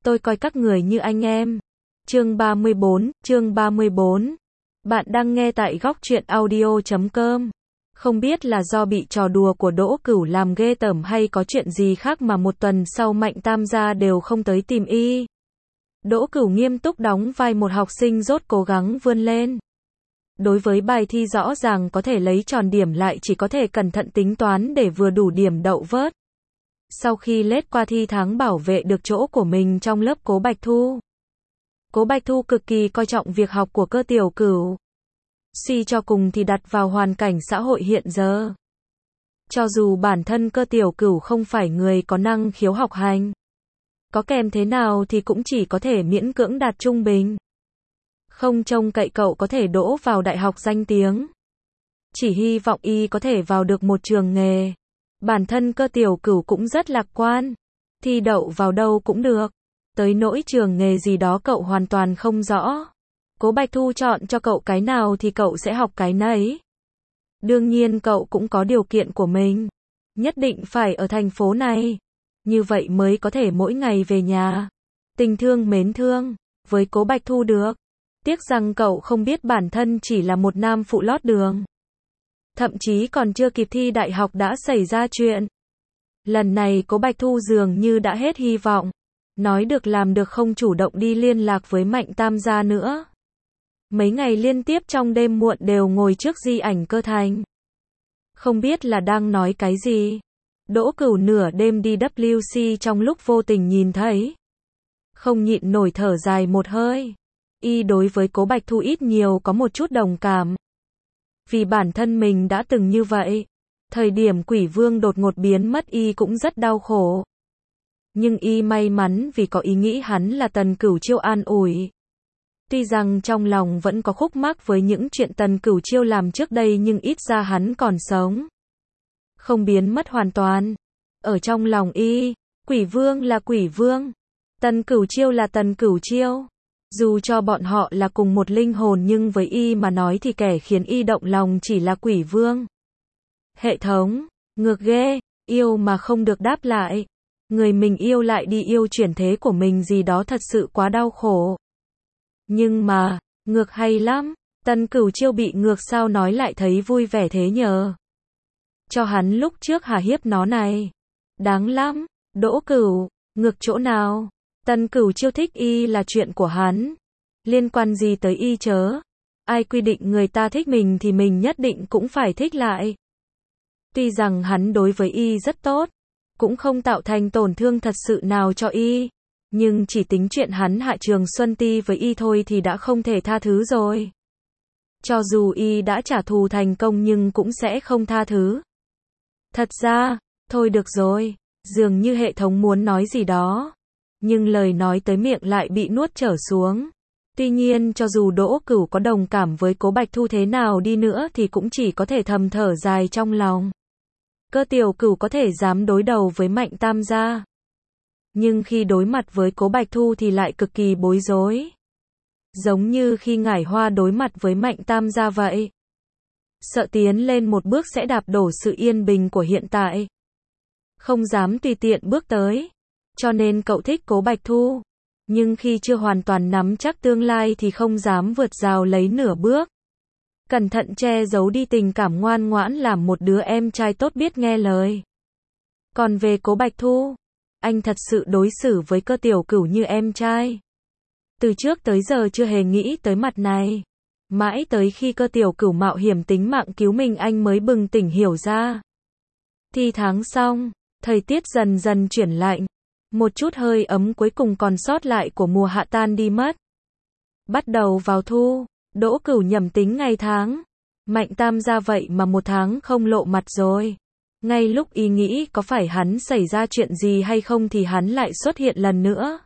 Tôi coi các người như anh em. Chương 34. Bạn đang nghe tại góc truyện audio.com. Không biết là do bị trò đùa của Đỗ Cửu làm ghê tởm hay có chuyện gì khác mà một tuần sau Mạnh Tam gia đều không tới tìm y. Đỗ Cửu nghiêm túc đóng vai một học sinh dốt cố gắng vươn lên. Đối với bài thi rõ ràng có thể lấy tròn điểm lại chỉ có thể cẩn thận tính toán để vừa đủ điểm đậu vớt. Sau khi lết qua thi tháng bảo vệ được chỗ của mình trong lớp Cố Bạch Thu. Cố Bạch Thu cực kỳ coi trọng việc học của Cơ Tiểu Cửu. Suy cho cùng thì đặt vào hoàn cảnh xã hội hiện giờ. Cho dù bản thân Cơ Tiểu Cửu không phải người có năng khiếu học hành, có kèm thế nào thì cũng chỉ có thể miễn cưỡng đạt trung bình. Không trông cậy cậu có thể đỗ vào đại học danh tiếng. Chỉ hy vọng y có thể vào được một trường nghề. Bản thân Cơ Tiểu Cửu cũng rất lạc quan. Thi đậu vào đâu cũng được. Tới nỗi trường nghề gì đó cậu hoàn toàn không rõ. Cố Bạch Thu chọn cho cậu cái nào thì cậu sẽ học cái nấy. Đương nhiên cậu cũng có điều kiện của mình. Nhất định phải ở thành phố này. Như vậy mới có thể mỗi ngày về nhà. Tình thương mến thương. Với Cố Bạch Thu được. Tiếc rằng cậu không biết bản thân chỉ là một nam phụ lót đường. Thậm chí còn chưa kịp thi đại học đã xảy ra chuyện. Lần này Cố Bạch Thu dường như đã hết hy vọng. Nói được làm được không chủ động đi liên lạc với Mạnh Tam gia nữa. Mấy ngày liên tiếp trong đêm muộn đều ngồi trước di ảnh Cơ Thành. Không biết là đang nói cái gì. Đỗ Cửu nửa đêm đi WC trong lúc vô tình nhìn thấy. Không nhịn nổi thở dài một hơi. Y đối với Cố Bạch Thu ít nhiều có một chút đồng cảm. Vì bản thân mình đã từng như vậy. Thời điểm Quỷ Vương đột ngột biến mất y cũng rất đau khổ. Nhưng y may mắn vì có ý nghĩ hắn là Tần Cửu Chiêu an ủi. Tuy rằng trong lòng vẫn có khúc mắc với những chuyện Tần Cửu Chiêu làm trước đây nhưng ít ra hắn còn sống. Không biến mất hoàn toàn. Ở trong lòng y, Quỷ Vương là Quỷ Vương. Tần Cửu Chiêu là Tần Cửu Chiêu. Dù cho bọn họ là cùng một linh hồn nhưng với y mà nói thì kẻ khiến y động lòng chỉ là Quỷ Vương. Hệ thống, ngược ghê, yêu mà không được đáp lại. Người mình yêu lại đi yêu chuyển thế của mình gì đó thật sự quá đau khổ. Nhưng mà, ngược hay lắm, Tần Cửu Chiêu bị ngược sao nói lại thấy vui vẻ thế nhờ. Cho hắn lúc trước hà hiếp nó này. Đáng lắm, Đỗ Cửu, ngược chỗ nào? Tần Cửu Chiêu thích y là chuyện của hắn. Liên quan gì tới y chớ? Ai quy định người ta thích mình thì mình nhất định cũng phải thích lại. Tuy rằng hắn đối với y rất tốt, cũng không tạo thành tổn thương thật sự nào cho y. Nhưng chỉ tính chuyện hắn hạ Trường Xuân Ti với y thôi thì đã không thể tha thứ rồi. Cho dù y đã trả thù thành công nhưng cũng sẽ không tha thứ. Thật ra, thôi được rồi, dường như hệ thống muốn nói gì đó. Nhưng lời nói tới miệng lại bị nuốt trở xuống. Tuy nhiên cho dù Đỗ Cửu có đồng cảm với Cố Bạch Thu thế nào đi nữa thì cũng chỉ có thể thầm thở dài trong lòng. Cơ Tiểu Cửu có thể dám đối đầu với Mạnh Tam gia. Nhưng khi đối mặt với Cố Bạch Thu thì lại cực kỳ bối rối. Giống như khi Ngải Hoa đối mặt với Mạnh Tam gia vậy. Sợ tiến lên một bước sẽ đạp đổ sự yên bình của hiện tại. Không dám tùy tiện bước tới. Cho nên cậu thích Cố Bạch Thu. Nhưng khi chưa hoàn toàn nắm chắc tương lai thì không dám vượt rào lấy nửa bước. Cẩn thận che giấu đi tình cảm ngoan ngoãn làm một đứa em trai tốt biết nghe lời. Còn về Cố Bạch Thu, anh thật sự đối xử với Cơ Tiểu Cửu như em trai. Từ trước tới giờ chưa hề nghĩ tới mặt này. Mãi tới khi Cơ Tiểu Cửu mạo hiểm tính mạng cứu mình anh mới bừng tỉnh hiểu ra. Thi tháng xong, thời tiết dần dần chuyển lạnh. Một chút hơi ấm cuối cùng còn sót lại của mùa hạ tan đi mất. Bắt đầu vào thu, Đỗ Cửu nhẩm tính ngày tháng. Mạnh Tam gia vậy mà một tháng không lộ mặt rồi. Ngay lúc y nghĩ có phải hắn xảy ra chuyện gì hay không thì hắn lại xuất hiện lần nữa.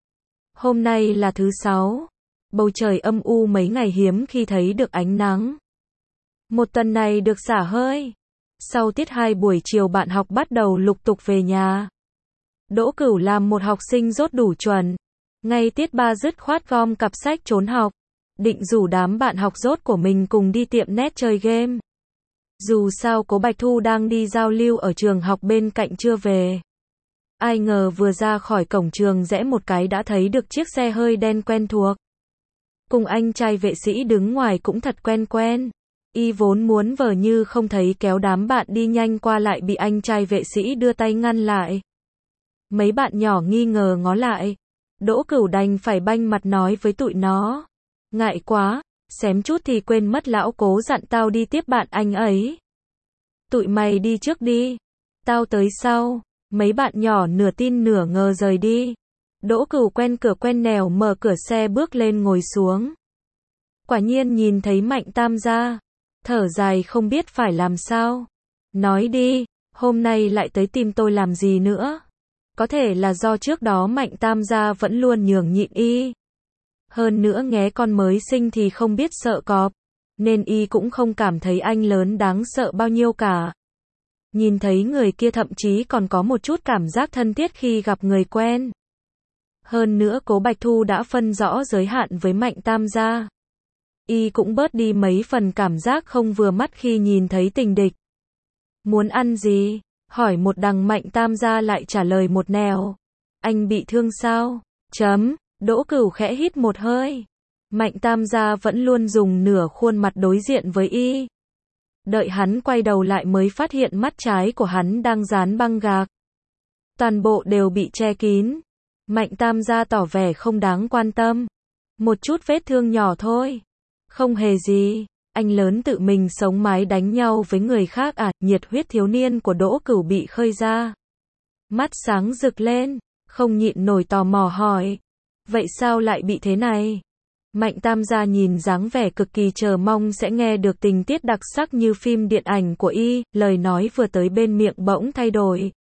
Hôm nay là thứ 6. Bầu trời âm u mấy ngày hiếm khi thấy được ánh nắng. Một tuần này được xả hơi. Sau tiết 2 buổi chiều bạn học bắt đầu lục tục về nhà. Đỗ Cửu làm một học sinh dốt đủ chuẩn. Ngay tiết 3 dứt khoát gom cặp sách trốn học. Định rủ đám bạn học dốt của mình cùng đi tiệm net chơi game. Dù sao Cố Bạch Thu đang đi giao lưu ở trường học bên cạnh chưa về. Ai ngờ vừa ra khỏi cổng trường rẽ một cái đã thấy được chiếc xe hơi đen quen thuộc. Cùng anh trai vệ sĩ đứng ngoài cũng thật quen quen. Y vốn muốn vờ như không thấy kéo đám bạn đi nhanh qua lại bị anh trai vệ sĩ đưa tay ngăn lại. Mấy bạn nhỏ nghi ngờ ngó lại. Đỗ Cửu đành phải banh mặt nói với tụi nó. Ngại quá, xém chút thì quên mất lão cố dặn tao đi tiếp bạn anh ấy. Tụi mày đi trước đi, tao tới sau. Mấy bạn nhỏ nửa tin nửa ngờ rời đi. Đỗ Cửu quen cửa quen nẻo mở cửa xe bước lên ngồi xuống. Quả nhiên nhìn thấy Mạnh Tam gia, thở dài không biết phải làm sao. Nói đi, hôm nay lại tới tìm tôi làm gì nữa? Có thể là do trước đó Mạnh Tam gia vẫn luôn nhường nhịn y. Hơn nữa nghé con mới sinh thì không biết sợ cọp, nên y cũng không cảm thấy anh lớn đáng sợ bao nhiêu cả. Nhìn thấy người kia thậm chí còn có một chút cảm giác thân thiết khi gặp người quen. Hơn nữa Cố Bạch Thu đã phân rõ giới hạn với Mạnh Tam gia. Y cũng bớt đi mấy phần cảm giác không vừa mắt khi nhìn thấy tình địch. Muốn ăn gì? Hỏi một đằng Mạnh Tam gia lại trả lời một nẻo. Anh bị thương sao? Đỗ Cửu khẽ hít một hơi. Mạnh Tam gia vẫn luôn dùng nửa khuôn mặt đối diện với y. Đợi hắn quay đầu lại mới phát hiện mắt trái của hắn đang dán băng gạc. Toàn bộ đều bị che kín. Mạnh Tam gia tỏ vẻ không đáng quan tâm. Một chút vết thương nhỏ thôi. Không hề gì. Anh lớn tự mình sống mái đánh nhau với người khác à? Nhiệt huyết thiếu niên của Đỗ Cửu bị khơi ra. Mắt sáng rực lên, không nhịn nổi tò mò hỏi. Vậy sao lại bị thế này? Mạnh Tam gia nhìn dáng vẻ cực kỳ chờ mong sẽ nghe được tình tiết đặc sắc như phim điện ảnh của y, lời nói vừa tới bên miệng bỗng thay đổi.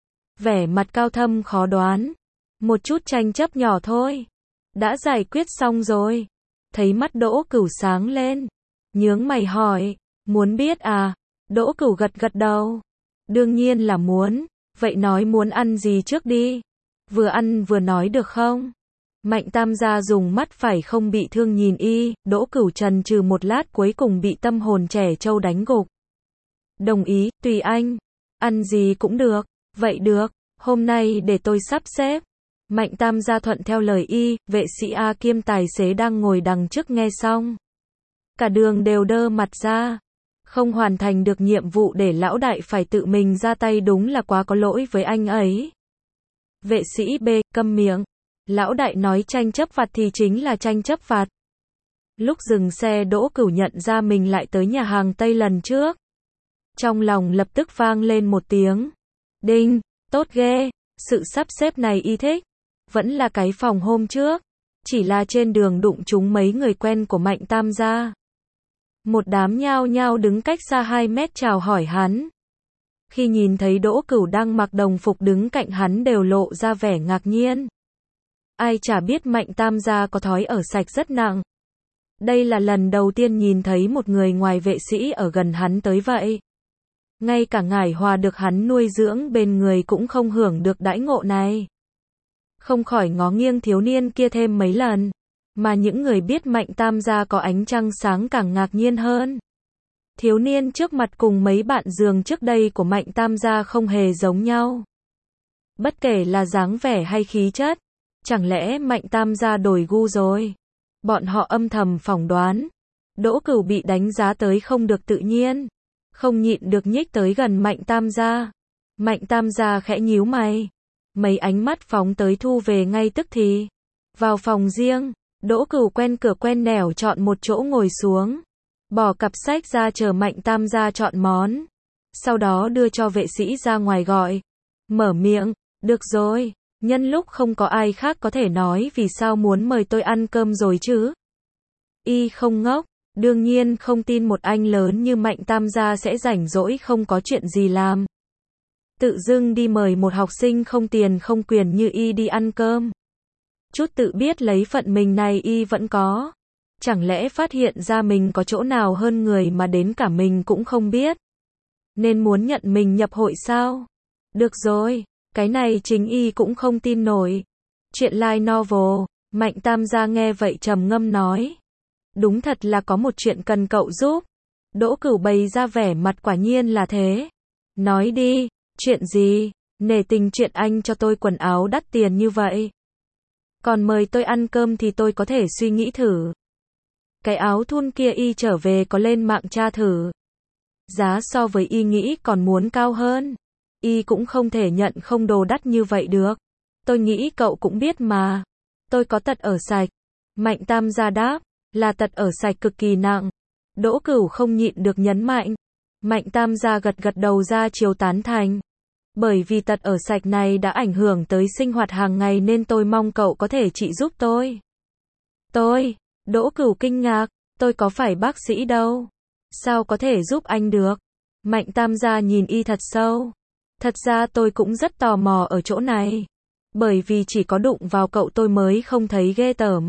Vẻ mặt cao thâm khó đoán. Một chút tranh chấp nhỏ thôi. Đã giải quyết xong rồi. Thấy mắt Đỗ Cửu sáng lên. Nhướng mày hỏi. Muốn biết à? Đỗ Cửu gật gật đầu. Đương nhiên là muốn. Vậy nói muốn ăn gì trước đi. Vừa ăn vừa nói được không? Mạnh Tam gia dùng mắt phải không bị thương nhìn y, Đỗ Cửu chần chừ một lát cuối cùng bị tâm hồn trẻ trâu đánh gục. Đồng ý, tùy anh. Ăn gì cũng được. Vậy được, hôm nay để tôi sắp xếp. Mạnh Tam gia thuận theo lời y, vệ sĩ A kiêm tài xế đang ngồi đằng trước nghe xong. Cả đường đều đơ mặt ra. Không hoàn thành được nhiệm vụ để lão đại phải tự mình ra tay đúng là quá có lỗi với anh ấy. Vệ sĩ B, câm miệng. Lão đại nói tranh chấp vặt thì chính là tranh chấp vặt. Lúc dừng xe Đỗ Cửu nhận ra mình lại tới nhà hàng Tây lần trước. Trong lòng lập tức vang lên một tiếng. Đinh, tốt ghê, sự sắp xếp này y thích. Vẫn là cái phòng hôm trước. Chỉ là trên đường đụng trúng mấy người quen của Mạnh Tam gia. Một đám nhao nhao đứng cách xa 2 mét chào hỏi hắn. Khi nhìn thấy Đỗ Cửu đang mặc đồng phục đứng cạnh hắn đều lộ ra vẻ ngạc nhiên. Ai chả biết Mạnh Tam gia có thói ở sạch rất nặng. Đây là lần đầu tiên nhìn thấy một người ngoài vệ sĩ ở gần hắn tới vậy. Ngay cả Ngải Hòa được hắn nuôi dưỡng bên người cũng không hưởng được đãi ngộ này. Không khỏi ngó nghiêng thiếu niên kia thêm mấy lần. Mà những người biết Mạnh Tam gia có ánh trăng sáng càng ngạc nhiên hơn. Thiếu niên trước mặt cùng mấy bạn giường trước đây của Mạnh Tam gia không hề giống nhau. Bất kể là dáng vẻ hay khí chất. Chẳng lẽ Mạnh Tam gia đổi gu rồi? Bọn họ âm thầm phỏng đoán. Đỗ Cửu bị đánh giá tới không được tự nhiên. Không nhịn được nhích tới gần Mạnh Tam gia. Mạnh Tam gia khẽ nhíu mày. Mấy ánh mắt phóng tới thu về ngay tức thì. Vào phòng riêng, Đỗ Cửu quen cửa quen nẻo chọn một chỗ ngồi xuống. Bỏ cặp sách ra chờ Mạnh Tam gia chọn món. Sau đó đưa cho vệ sĩ ra ngoài gọi. Mở miệng, được rồi. Nhân lúc không có ai khác có thể nói vì sao muốn mời tôi ăn cơm rồi chứ. Y không ngốc, đương nhiên không tin một anh lớn như Mạnh Tam gia sẽ rảnh rỗi không có chuyện gì làm. Tự dưng đi mời một học sinh không tiền không quyền như y đi ăn cơm. Chút tự biết lấy phận mình này y vẫn có. Chẳng lẽ phát hiện ra mình có chỗ nào hơn người mà đến cả mình cũng không biết. Nên muốn nhận mình nhập hội sao? Được rồi. Cái này chính y cũng không tin nổi. Chuyện light novel, Mạnh Tam gia nghe vậy trầm ngâm nói. Đúng thật là có một chuyện cần cậu giúp. Đỗ Cửu bày ra vẻ mặt quả nhiên là thế. Nói đi, chuyện gì? Nể tình chuyện anh cho tôi quần áo đắt tiền như vậy. Còn mời tôi ăn cơm thì tôi có thể suy nghĩ thử. Cái áo thun kia y trở về có lên mạng tra thử. Giá so với y nghĩ còn muốn cao hơn. Y cũng không thể nhận không đồ đắt như vậy được. Tôi nghĩ cậu cũng biết mà. Tôi có tật ở sạch. Mạnh Tam gia đáp, là tật ở sạch cực kỳ nặng. Đỗ Cửu không nhịn được nhấn mạnh. Mạnh Tam gia gật gật đầu ra chiều tán thành. Bởi vì tật ở sạch này đã ảnh hưởng tới sinh hoạt hàng ngày nên tôi mong cậu có thể trị giúp tôi. Tôi? Đỗ Cửu kinh ngạc, tôi có phải bác sĩ đâu. Sao có thể giúp anh được? Mạnh Tam gia nhìn y thật sâu. Thật ra tôi cũng rất tò mò ở chỗ này. Bởi vì chỉ có đụng vào cậu tôi mới không thấy ghê tởm.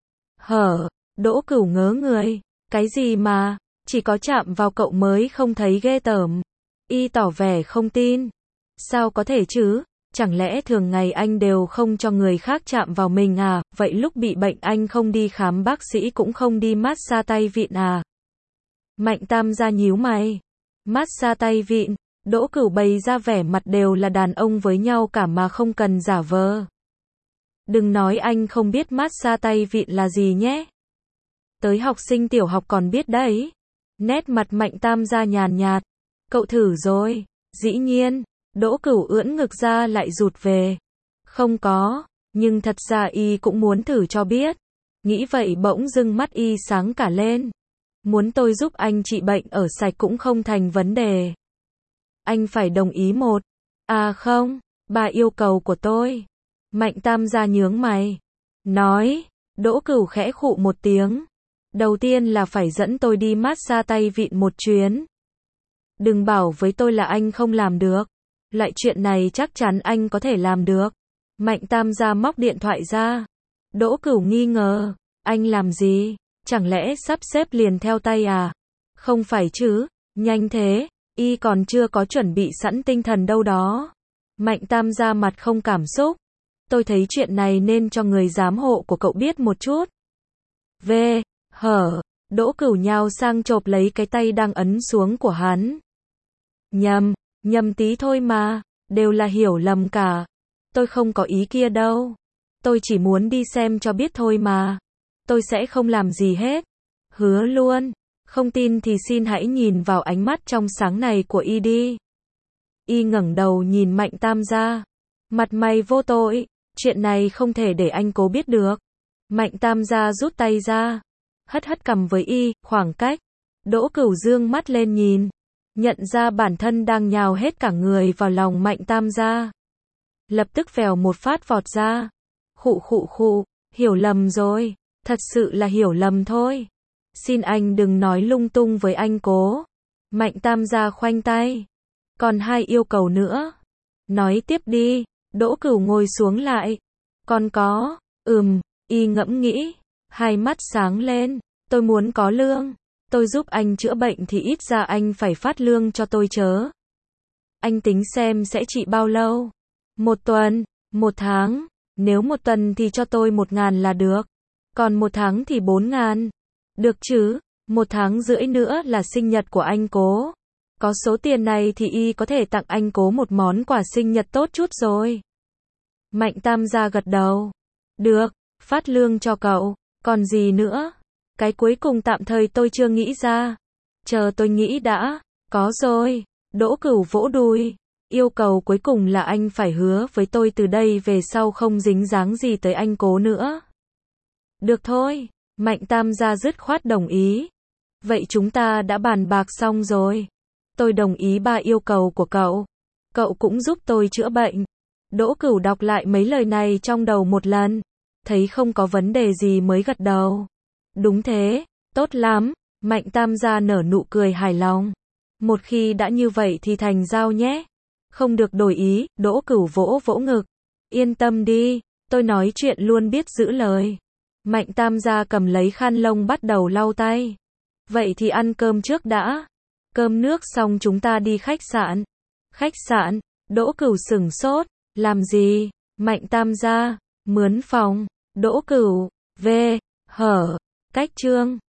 Hở? Đỗ Cửu ngớ người. Cái gì mà, chỉ có chạm vào cậu mới không thấy ghê tởm. Y tỏ vẻ không tin. Sao có thể chứ? Chẳng lẽ thường ngày anh đều không cho người khác chạm vào mình à? Vậy lúc bị bệnh anh không đi khám bác sĩ cũng không đi massage tay vịn à? Mạnh Tam gia nhíu mày. Massage tay vịn? Đỗ Cửu bày ra vẻ mặt đều là đàn ông với nhau cả mà không cần giả vờ. Đừng nói anh không biết massage tay vịn là gì nhé. Tới học sinh tiểu học còn biết đấy. Nét mặt Mạnh Tam gia nhàn nhạt. Cậu thử rồi. Dĩ nhiên. Đỗ Cửu ưỡn ngực ra lại rụt về. Không có. Nhưng thật ra y cũng muốn thử cho biết. Nghĩ vậy bỗng dưng mắt y sáng cả lên. Muốn tôi giúp anh trị bệnh ở sạch cũng không thành vấn đề. Anh phải đồng ý một. À không. Ba yêu cầu của tôi. Mạnh Tam gia nhướng mày. Nói. Đỗ Cửu khẽ khụ một tiếng. Đầu tiên là phải dẫn tôi đi massage tay vịn một chuyến. Đừng bảo với tôi là anh không làm được. Loại chuyện này chắc chắn anh có thể làm được. Mạnh Tam gia móc điện thoại ra. Đỗ Cửu nghi ngờ. Anh làm gì? Chẳng lẽ sắp xếp liền theo tay à? Không phải chứ. Nhanh thế. Y còn chưa có chuẩn bị sẵn tinh thần đâu đó. Mạnh Tam gia mặt không cảm xúc. Tôi thấy chuyện này nên cho người giám hộ của cậu biết một chút. Hở. Đỗ Cửu nhào sang chộp lấy cái tay đang ấn xuống của hắn. Nhầm tí thôi mà. Đều là hiểu lầm cả. Tôi không có ý kia đâu. Tôi chỉ muốn đi xem cho biết thôi mà. Tôi sẽ không làm gì hết. Hứa luôn. Không tin thì xin hãy nhìn vào ánh mắt trong sáng này của y đi. Y ngẩng đầu nhìn Mạnh Tam gia. Mặt mày vô tội. Chuyện này không thể để anh Cố biết được. Mạnh Tam gia rút tay ra. Hất cằm với y, khoảng cách. Đỗ Cửu dương mắt lên nhìn. Nhận ra bản thân đang nhào hết cả người vào lòng Mạnh Tam gia. Lập tức vèo một phát vọt ra. Khụ. Hiểu lầm rồi. Thật sự là hiểu lầm thôi. Xin anh đừng nói lung tung với anh Cố. Mạnh Tam gia khoanh tay. Còn 2 yêu cầu nữa. Nói tiếp đi. Đỗ Cửu ngồi xuống lại. Còn có. Y ngẫm nghĩ. Hai mắt sáng lên. Tôi muốn có lương. Tôi giúp anh chữa bệnh thì ít ra anh phải phát lương cho tôi chớ. Anh tính xem sẽ trị bao lâu? 1 tuần, 1 tháng. Nếu 1 tuần thì cho tôi 1.000 là được. Còn 1 tháng thì 4.000. Được chứ? 1 tháng rưỡi nữa là sinh nhật của anh Cố. Có số tiền này thì y có thể tặng anh Cố một món quà sinh nhật tốt chút rồi. Mạnh Tam gia gật đầu. Được, phát lương cho cậu. Còn gì nữa? Cái cuối cùng tạm thời tôi chưa nghĩ ra. Chờ tôi nghĩ đã. Có rồi. Đỗ Cửu vỗ đùi. Yêu cầu cuối cùng là anh phải hứa với tôi từ đây về sau không dính dáng gì tới anh Cố nữa. Được thôi. Mạnh Tam gia dứt khoát đồng ý. Vậy chúng ta đã bàn bạc xong rồi. Tôi đồng ý 3 yêu cầu của cậu. Cậu cũng giúp tôi chữa bệnh. Đỗ Cửu đọc lại mấy lời này trong đầu một lần. Thấy không có vấn đề gì mới gật đầu. Đúng thế, tốt lắm. Mạnh Tam gia nở nụ cười hài lòng. Một khi đã như vậy thì thành giao nhé. Không được đổi ý. Đỗ Cửu vỗ ngực. Yên tâm đi, tôi nói chuyện luôn biết giữ lời. Mạnh Tam gia cầm lấy khăn lông bắt đầu lau tay. Vậy thì ăn cơm trước đã. Cơm nước xong chúng ta đi khách sạn. Khách sạn? Đỗ Cửu sửng sốt. Làm gì? Mạnh Tam gia. Mướn phòng. Đỗ Cửu. Cách trương.